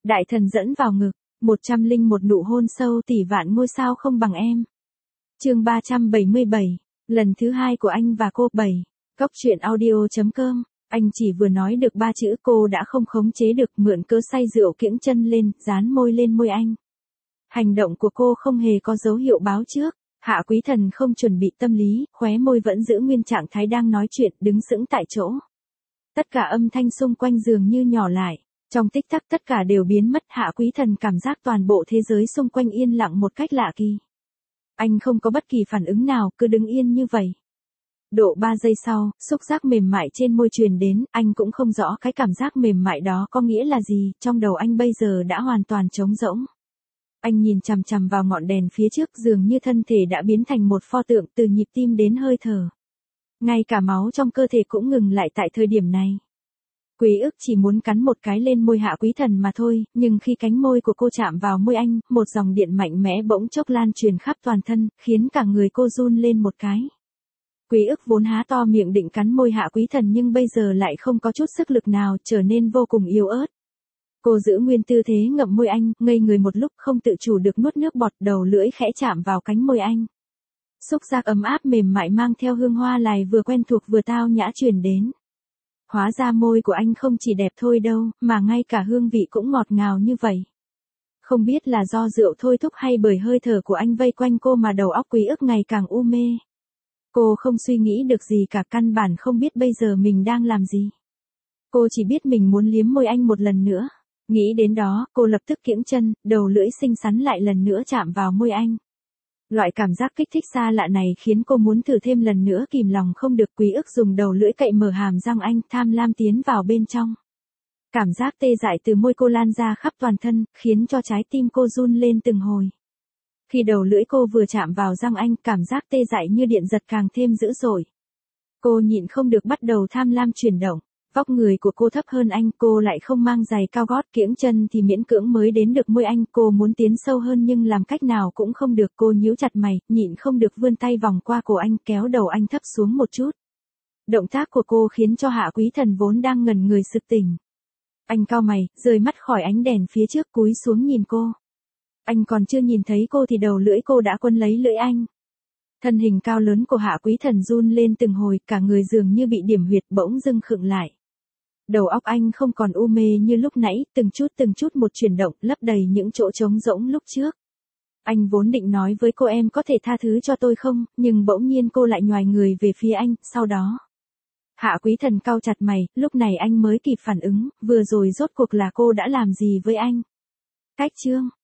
Đại thần dẫn vào ngực, 101 nụ hôn sâu tỷ vạn ngôi sao không bằng em. Chương 377, lần thứ 2 của anh và cô. 7. Góc truyện audio.com. Anh chỉ vừa nói được 3 chữ cô đã không khống chế được, mượn cớ say rượu kiễng chân lên, dán môi lên môi anh. Hành động của cô không hề có dấu hiệu báo trước. Hạ Quý Thần không chuẩn bị tâm lý, khóe môi vẫn giữ nguyên trạng thái đang nói chuyện, đứng sững tại chỗ. Tất cả âm thanh xung quanh dường như nhỏ lại. Trong tích tắc tất cả đều biến mất. Hạ Quý Thần cảm giác toàn bộ thế giới xung quanh yên lặng một cách lạ kỳ. Anh không có bất kỳ phản ứng nào, cứ đứng yên như vậy. Độ 3 giây sau, xúc giác mềm mại trên môi truyền đến, anh cũng không rõ cái cảm giác mềm mại đó có nghĩa là gì, trong đầu anh bây giờ đã hoàn toàn trống rỗng. Anh nhìn chằm chằm vào ngọn đèn phía trước, dường như thân thể đã biến thành một pho tượng, từ nhịp tim đến hơi thở. Ngay cả máu trong cơ thể cũng ngừng lại tại thời điểm này. Quý ức chỉ muốn cắn một cái lên môi Hạ Quý Thần mà thôi, nhưng khi cánh môi của cô chạm vào môi anh, một dòng điện mạnh mẽ bỗng chốc lan truyền khắp toàn thân, khiến cả người cô run lên một cái. Quý ức vốn há to miệng định cắn môi Hạ Quý Thần nhưng bây giờ lại không có chút sức lực nào, trở nên vô cùng yếu ớt. Cô giữ nguyên tư thế ngậm môi anh, ngây người một lúc không tự chủ được nuốt nước bọt, đầu lưỡi khẽ chạm vào cánh môi anh. Xúc giác ấm áp mềm mại mang theo hương hoa lài vừa quen thuộc vừa tao nhã truyền đến. Hóa ra môi của anh không chỉ đẹp thôi đâu, mà ngay cả hương vị cũng ngọt ngào như vậy. Không biết là do rượu thôi thúc hay bởi hơi thở của anh vây quanh cô mà đầu óc Quý ức ngày càng u mê. Cô không suy nghĩ được gì cả, căn bản không biết bây giờ mình đang làm gì. Cô chỉ biết mình muốn liếm môi anh một lần nữa. Nghĩ đến đó, cô lập tức kiễng chân, đầu lưỡi xinh xắn lại lần nữa chạm vào môi anh. Loại cảm giác kích thích xa lạ này khiến cô muốn thử thêm lần nữa, kìm lòng không được. Quý ức dùng đầu lưỡi cậy mở hàm răng anh, tham lam tiến vào bên trong. Cảm giác tê dại từ môi cô lan ra khắp toàn thân, khiến cho trái tim cô run lên từng hồi. Khi đầu lưỡi cô vừa chạm vào răng anh, cảm giác tê dại như điện giật càng thêm dữ dội. Cô nhịn không được bắt đầu tham lam chuyển động. Vóc người của cô thấp hơn anh, cô lại không mang giày cao gót, kiễng chân thì miễn cưỡng mới đến được môi anh. Cô muốn tiến sâu hơn nhưng làm cách nào cũng không được. Cô nhíu chặt mày, nhịn không được vươn tay vòng qua cổ anh, kéo đầu anh thấp xuống một chút. Động tác của cô khiến cho Hạ Quý Thần vốn đang ngẩn người sực tỉnh. Anh cau mày, rời mắt khỏi ánh đèn phía trước, cúi xuống nhìn cô. Anh còn chưa nhìn thấy cô thì đầu lưỡi cô đã quấn lấy lưỡi anh. Thân hình cao lớn của Hạ Quý Thần run lên từng hồi, cả người dường như bị điểm huyệt, bỗng dưng khựng lại. Đầu óc anh không còn u mê như lúc nãy, từng chút một chuyển động, lấp đầy những chỗ trống rỗng lúc trước. Anh vốn định nói với cô em có thể tha thứ cho tôi không, nhưng bỗng nhiên cô lại nhoài người về phía anh, sau đó. Hạ Quý Thần cau chặt mày, lúc này anh mới kịp phản ứng, vừa rồi rốt cuộc là cô đã làm gì với anh. Cách chương.